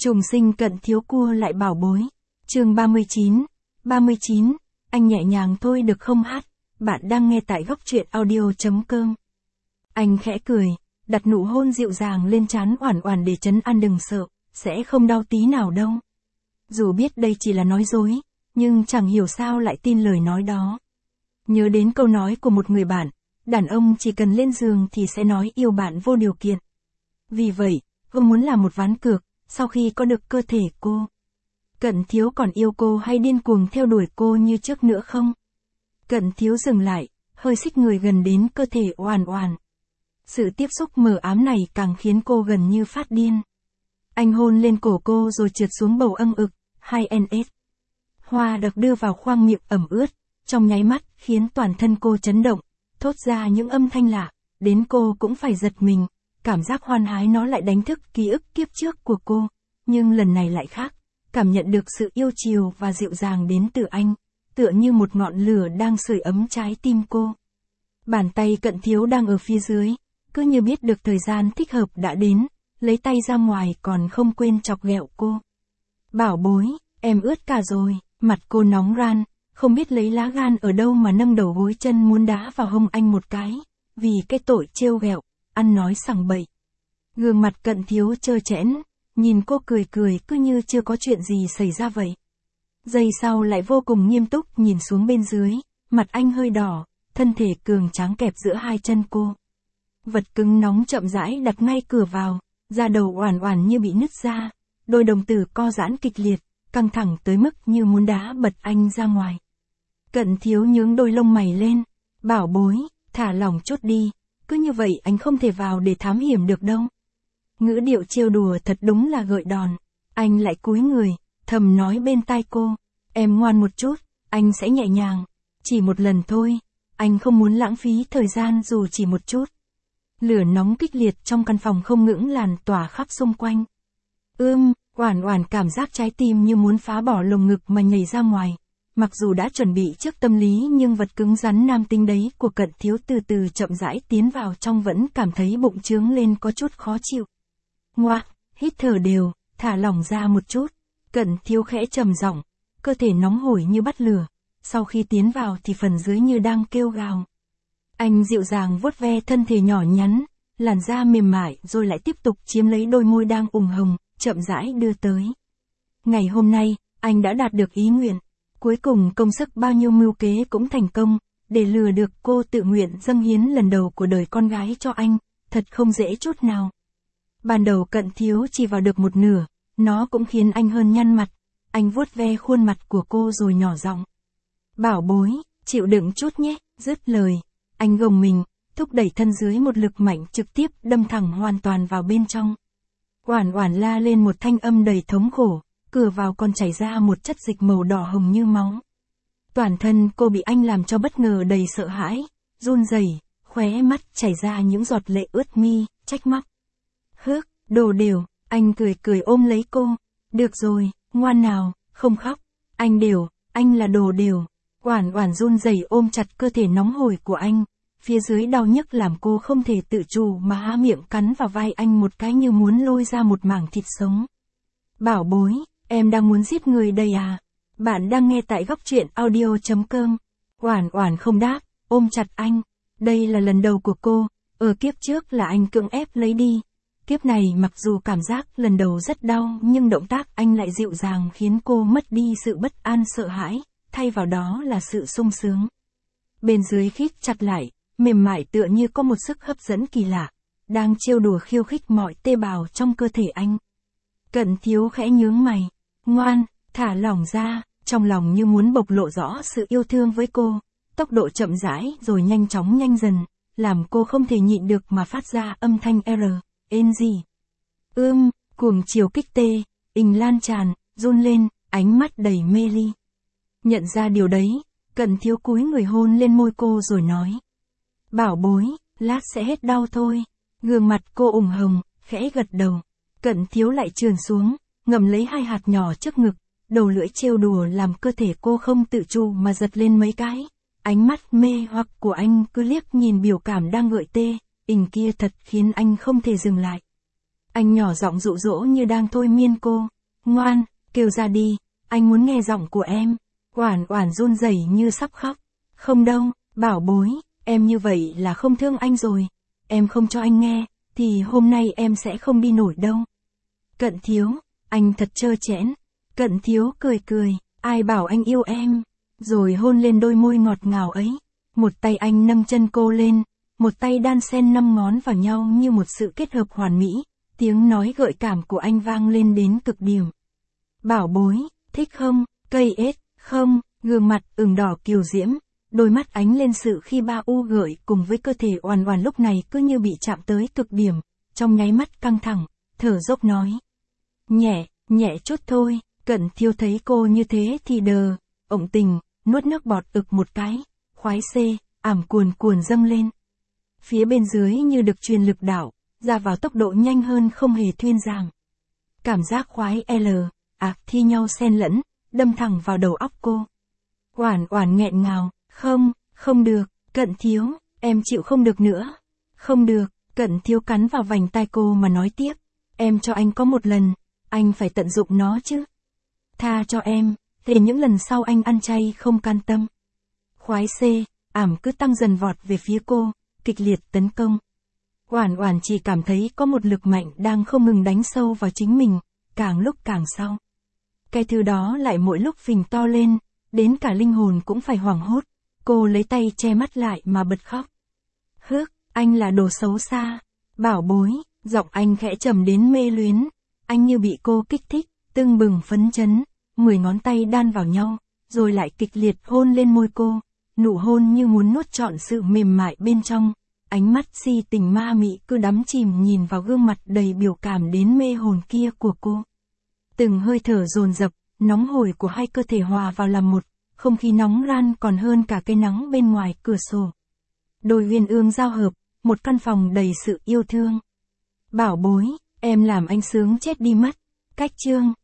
Trùng sinh Cận Thiếu cua lại bảo bối. Chương 39, anh nhẹ nhàng thôi được không hát? Bạn đang nghe tại góc truyện audio.com. Anh khẽ cười, đặt nụ hôn dịu dàng lên trán Oản Oản để trấn an đừng sợ, sẽ không đau tí nào đâu. Dù biết đây chỉ là nói dối, nhưng chẳng hiểu sao lại tin lời nói đó. Nhớ đến câu nói của một người bạn, đàn ông chỉ cần lên giường thì sẽ nói yêu bạn vô điều kiện. Vì vậy, ông muốn làm một ván cược, sau khi có được cơ thể cô. Cận Thiếu còn yêu cô hay điên cuồng theo đuổi cô như trước nữa không? Cận Thiếu dừng lại, hơi xích người gần đến cơ thể Oản Oản. Sự tiếp xúc mờ ám này càng khiến cô gần như phát điên. Anh hôn lên cổ cô rồi trượt xuống bầu âng ực, 2NS. Hoa được đưa vào khoang miệng ẩm ướt, trong nháy mắt khiến toàn thân cô chấn động, thốt ra những âm thanh lạ, đến cô cũng phải giật mình. Cảm giác hoan hái nó lại đánh thức ký ức kiếp trước của cô, nhưng lần này lại khác, cảm nhận được sự yêu chiều và dịu dàng đến từ anh, tựa như một ngọn lửa đang sưởi ấm trái tim cô. Bàn tay Cận Thiếu đang ở phía dưới, cứ như biết được thời gian thích hợp đã đến, lấy tay ra ngoài còn không quên chọc ghẹo cô. Bảo bối, em ướt cả rồi, mặt cô nóng ran, không biết lấy lá gan ở đâu mà nâng đầu gối chân muốn đá vào hông anh một cái, vì cái tội trêu ghẹo, ăn nói sằng bậy. Gương mặt Cận Thiếu trơ trẽn, nhìn cô cười cười cứ như chưa có chuyện gì xảy ra vậy. Giây sau lại vô cùng nghiêm túc nhìn xuống bên dưới, mặt anh hơi đỏ, thân thể cường tráng kẹp giữa hai chân cô. Vật cứng nóng chậm rãi đặt ngay cửa vào, da đầu Oản Oản như bị nứt ra, đôi đồng tử co giãn kịch liệt, căng thẳng tới mức như muốn đá bật anh ra ngoài. Cận Thiếu nhướng đôi lông mày lên, bảo bối, thả lỏng chút đi, cứ như vậy anh không thể vào để thám hiểm được đâu. Ngữ điệu trêu đùa thật đúng là gợi đòn, anh lại cúi người, thầm nói bên tai cô, em ngoan một chút, anh sẽ nhẹ nhàng, chỉ một lần thôi, anh không muốn lãng phí thời gian dù chỉ một chút. Lửa nóng kịch liệt trong căn phòng không ngững làn tỏa khắp xung quanh. Oản Oản cảm giác trái tim như muốn phá bỏ lồng ngực mà nhảy ra ngoài. Mặc dù đã chuẩn bị trước tâm lý nhưng vật cứng rắn nam tính đấy của Cận Thiếu từ từ chậm rãi tiến vào trong vẫn cảm thấy bụng trướng lên có chút khó chịu. Ngoa, hít thở đều, thả lỏng ra một chút. Cận Thiếu khẽ trầm giọng, cơ thể nóng hổi như bắt lửa. Sau khi tiến vào thì phần dưới như đang kêu gào. Anh dịu dàng vuốt ve thân thể nhỏ nhắn, làn da mềm mại rồi lại tiếp tục chiếm lấy đôi môi đang ửng hồng, chậm rãi đưa tới. Ngày hôm nay, anh đã đạt được ý nguyện. Cuối cùng công sức bao nhiêu mưu kế cũng thành công, để lừa được cô tự nguyện dâng hiến lần đầu của đời con gái cho anh, thật không dễ chút nào. Ban đầu Cận Thiếu chỉ vào được một nửa, nó cũng khiến anh hơn nhăn mặt. Anh vuốt ve khuôn mặt của cô rồi nhỏ giọng. Bảo bối, chịu đựng chút nhé, dứt lời. Anh gồng mình, thúc đẩy thân dưới một lực mạnh trực tiếp đâm thẳng hoàn toàn vào bên trong. Oản Oản la lên một thanh âm đầy thống khổ, cửa vào còn chảy ra một chất dịch màu đỏ hồng như máu. Toàn thân cô bị anh làm cho bất ngờ đầy sợ hãi, run rẩy, khóe mắt chảy ra những giọt lệ ướt mi, trách móc. Đồ đều, anh cười cười ôm lấy cô. Được rồi, ngoan nào, không khóc. Anh là đồ đều. Oản Oản run rẩy ôm chặt cơ thể nóng hổi của anh. Phía dưới đau nhức làm cô không thể tự chủ mà há miệng cắn vào vai anh một cái như muốn lôi ra một mảng thịt sống. Bảo bối, em đang muốn giết người đây à? Bạn đang nghe tại góc truyện audio.com. Oản Oản không đáp, ôm chặt anh. Đây là lần đầu của cô, ở kiếp trước là anh cưỡng ép lấy đi. Kiếp này mặc dù cảm giác lần đầu rất đau nhưng động tác anh lại dịu dàng khiến cô mất đi sự bất an sợ hãi, thay vào đó là sự sung sướng. Bên dưới khít chặt lại, mềm mại tựa như có một sức hấp dẫn kỳ lạ, đang trêu đùa khiêu khích mọi tê bào trong cơ thể anh. Cận Thiếu khẽ nhướng mày, ngoan, thả lỏng ra, trong lòng như muốn bộc lộ rõ sự yêu thương với cô, tốc độ chậm rãi rồi nhanh chóng nhanh dần, làm cô không thể nhịn được mà phát ra âm thanh R.N.G. Cuồng chiều kích tê, lan tràn, run lên, ánh mắt đầy mê ly. Nhận ra điều đấy, Cận Thiếu cúi người hôn lên môi cô rồi nói. Bảo bối, lát sẽ hết đau thôi. Gương mặt cô ửng hồng, khẽ gật đầu. Cận Thiếu lại trườn xuống, ngậm lấy hai hạt nhỏ trước ngực, đầu lưỡi trêu đùa làm cơ thể cô không tự chủ mà giật lên mấy cái. Ánh mắt mê hoặc của anh cứ liếc nhìn biểu cảm đang gợi tê, kia thật khiến anh không thể dừng lại. Anh nhỏ giọng dụ dỗ như đang thôi miên cô. Ngoan, kêu ra đi, anh muốn nghe giọng của em. Oản Oản run rẩy như sắp khóc. Không đâu, bảo bối, em như vậy là không thương anh rồi. Em không cho anh nghe, thì hôm nay em sẽ không đi nổi đâu. Cận Thiếu, anh thật trơ trẽn. Cận Thiếu cười cười, ai bảo anh yêu em. Rồi hôn lên đôi môi ngọt ngào ấy. Một tay anh nâng chân cô lên, một tay đan xen 5 ngón vào nhau như một sự kết hợp hoàn mỹ. Tiếng nói gợi cảm của anh vang lên đến cực điểm. Bảo bối, thích không, cây ếch, không, gương mặt ửng đỏ kiều diễm, đôi mắt ánh lên sự khi ba u gợi cùng với cơ thể Oản Oản lúc này cứ như bị chạm tới cực điểm, trong nháy mắt căng thẳng, thở dốc nói. Nhẹ, nhẹ chút thôi, Cận Thiếu thấy cô như thế thì đờ, ổng tình, nuốt nước bọt ực một cái, khoái xê, ảm cuồn cuồn dâng lên. Phía bên dưới như được truyền lực đảo, ra vào tốc độ nhanh hơn không hề thuyên giảm. Cảm giác khoái thi nhau xen lẫn, đâm thẳng vào đầu óc cô. Oản Oản nghẹn ngào, không được, Cận Thiếu, em chịu không được nữa. Không được, Cận Thiếu cắn vào vành tai cô mà nói tiếp. Em cho anh có một lần, anh phải tận dụng nó chứ. Tha cho em, để những lần sau anh ăn chay không can tâm. Khoái xê, ảm cứ tăng dần vọt về phía cô, kịch liệt tấn công. Oản Oản chỉ cảm thấy có một lực mạnh đang không ngừng đánh sâu vào chính mình, càng lúc càng sâu. Cái thứ đó lại mỗi lúc phình to lên, đến cả linh hồn cũng phải hoảng hốt. Cô lấy tay che mắt lại mà bật khóc. Hước, anh là đồ xấu xa. Bảo bối, giọng anh khẽ trầm đến mê luyến. Anh như bị cô kích thích, tưng bừng phấn chấn. 10 ngón tay đan vào nhau, rồi lại kịch liệt hôn lên môi cô. Nụ hôn như muốn nuốt trọn sự mềm mại bên trong. Ánh mắt si tình ma mị cứ đắm chìm nhìn vào gương mặt đầy biểu cảm đến mê hồn kia của cô. Từng hơi thở dồn dập, nóng hổi của hai cơ thể hòa vào làm một, không khí nóng ran còn hơn cả cái nắng bên ngoài cửa sổ. Đôi uyên ương giao hợp, một căn phòng đầy sự yêu thương. Bảo bối, em làm anh sướng chết đi mất. Cách chương